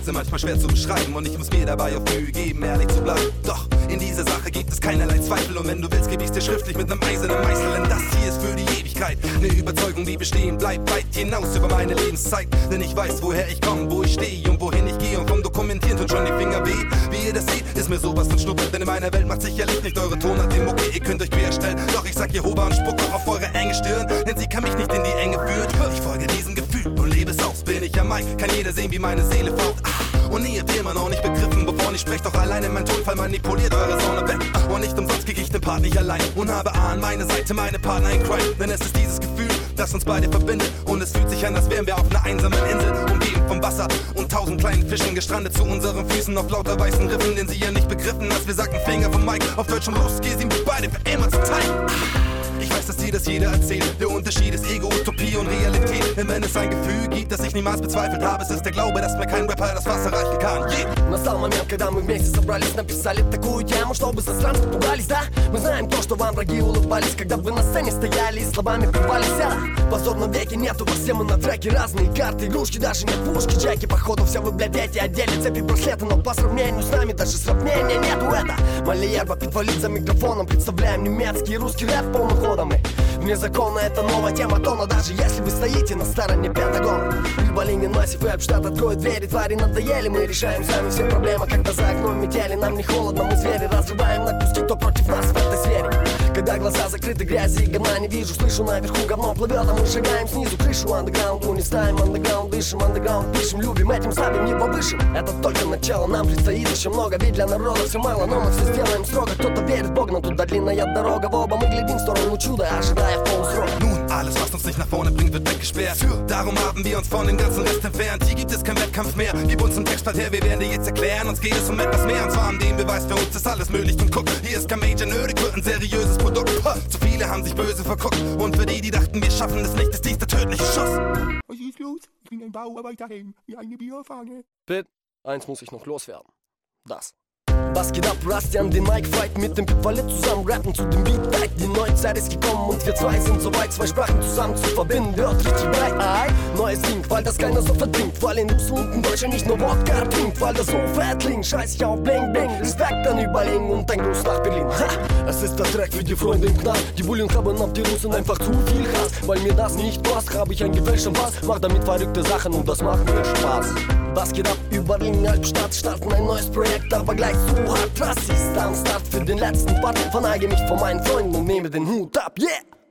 sind manchmal schwer zu beschreiben und ich muss mir dabei auf Mühe geben, ehrlich zu bleiben. Doch in dieser Sache gibt es keinerlei Zweifel und wenn du willst, geb ich's dir schriftlich mit nem eisernen Meißel, denn das hier ist für die Ewigkeit eine Überzeugung, die bestehen bleibt, weit hinaus über meine Lebenszeit, denn ich weiß, woher ich komme, wo ich stehe und wohin ich gehe und vom Dokumentieren tun schon die Finger weh. Wie ihr das seht, ist mir sowas von Schnuppe, denn in meiner Welt macht sicherlich nicht eure Tonart den Mucke, ihr könnt euch querstellen, doch ich sag Jehova und spuck auch auf eure enge Stirn, denn sie kann mich nicht in die Enge führen. Ich folge diesem Gefühl und lebe es aus, bin ich am Main, kann jeder sehen, wie meine Seele faucht. Und ihr habt immer noch nicht begriffen, wovon ich sprech, doch alleine mein Tonfall manipuliert eure Sonne weg. Und nicht umsonst krieg ich den Part nicht allein und habe an meiner Seite meine Partner in Crime, denn es ist dieses Gefühl, das uns beide verbindet und es fühlt sich an, als wären wir auf einer einsamen Insel, umgeben vom Wasser und 1000 kleinen Fischen, gestrandet zu unseren Füßen auf lauter weißen Riffen, den sie ja nicht begriffen, als wir sagten Finger vom Mike, auf Deutsch und los, geh sie mit beide für immer zu teilen. Ich weiß, dass dir das jeder erzählt. Der Unterschied ist Ego, Utopie und Realität. Denn wenn es ein Gefühl gibt, das ich niemals bezweifelt habe, es ist der Glaube, dass mir kein Rapper das Wasser reichen kann. Настал момент, когда мы вместе собрались, написали такую тему, чтобы засранцы пугались, да? Мы знаем то, что вам враги улыбались, когда вы на сцене стояли и словами плевались. В позорном веке нету вас, все мы на треке, разные карты, игрушки, даже нет пушки, джеки. Походу все вы, блядь, дети, одели цепи, браслеты, но по сравнению с нами даже сравнения нету. Это Малиерба питвалит за микрофоном, представляем немецкий и русский рэп полным ходом. Вне закона это новая тема тона, даже если вы стоите на стороне Пентагона. Рыболинин, массив, рэп, штат откроет двери, твари надоели, мы решаем сами все проблемы, когда за окном метели, нам не холодно, мы звери, разрываем на куски, кто против нас в этой сфере. Когда глаза закрыты, грязи и говна не вижу, слышу наверху говно плывет, а мы шагаем снизу крышу. Андеграунд, не ставим андеграунд, дышим, андеграунд пишем, любим, этим слабим, не повышим. Это только начало, нам предстоит еще много, ведь для народа все мало, но мы все сделаем строго. Кто-то верит в Бога, но туда длинная дорога, в оба мы глядим в сторону чуда, ожидая в полусрок. Nun, alles was uns nicht nach vorne bringt, wird weggesperrt. Darum haben wir uns von dem ganzen Rest entfernt. Hier gibt es keinen Wettkampf mehr, gib uns ein Textblatt her, wir werden dir jetzt erklären. Uns geht es um etwas mehr, und zwar um den Beweis, für uns ist alles möglich. Und guck, hier ist kein Major nötig, wird ein seriöses Produkt. Zu viele haben sich böse verguckt, und für die dachten, wir schaffen es nicht, ist dies der tödliche Schuss. Was ist los? Ich bin ein Bauarbeiterhelm, wie eine Bierfahne. Pit, eins muss ich noch loswerden. Das. Was geht ab, Rusty an den Mic Fight mit dem Pitwallet zusammen rappen zu dem Beat Back. Die neue Zeit ist gekommen und wir zwei sind soweit, zwei Sprachen zusammen zu verbinden, wird richtig breit. Neues Ding, weil das keiner so verdient, weil in Russland und in Deutschland nicht nur Wodka trinkt, weil das so fett klingt, scheiß ich auf Bling Bling, Respekt an Überlegen und ein Gruß nach Berlin. Es ist der Track für die Freunde im Knast, die Bullen haben auf die Russen einfach zu viel Hass, weil mir das nicht passt, habe ich ein gefälschten Pass, mach damit verrückte Sachen und das macht mir Spaß. Was geht ab, Überlingen, Halbstadt, starten ein neues Projekt, aber gleich zu hart. Das ist am Start für den letzten Part, verneige mich vor meinen Freunden und nehme den Hut ab, yeah!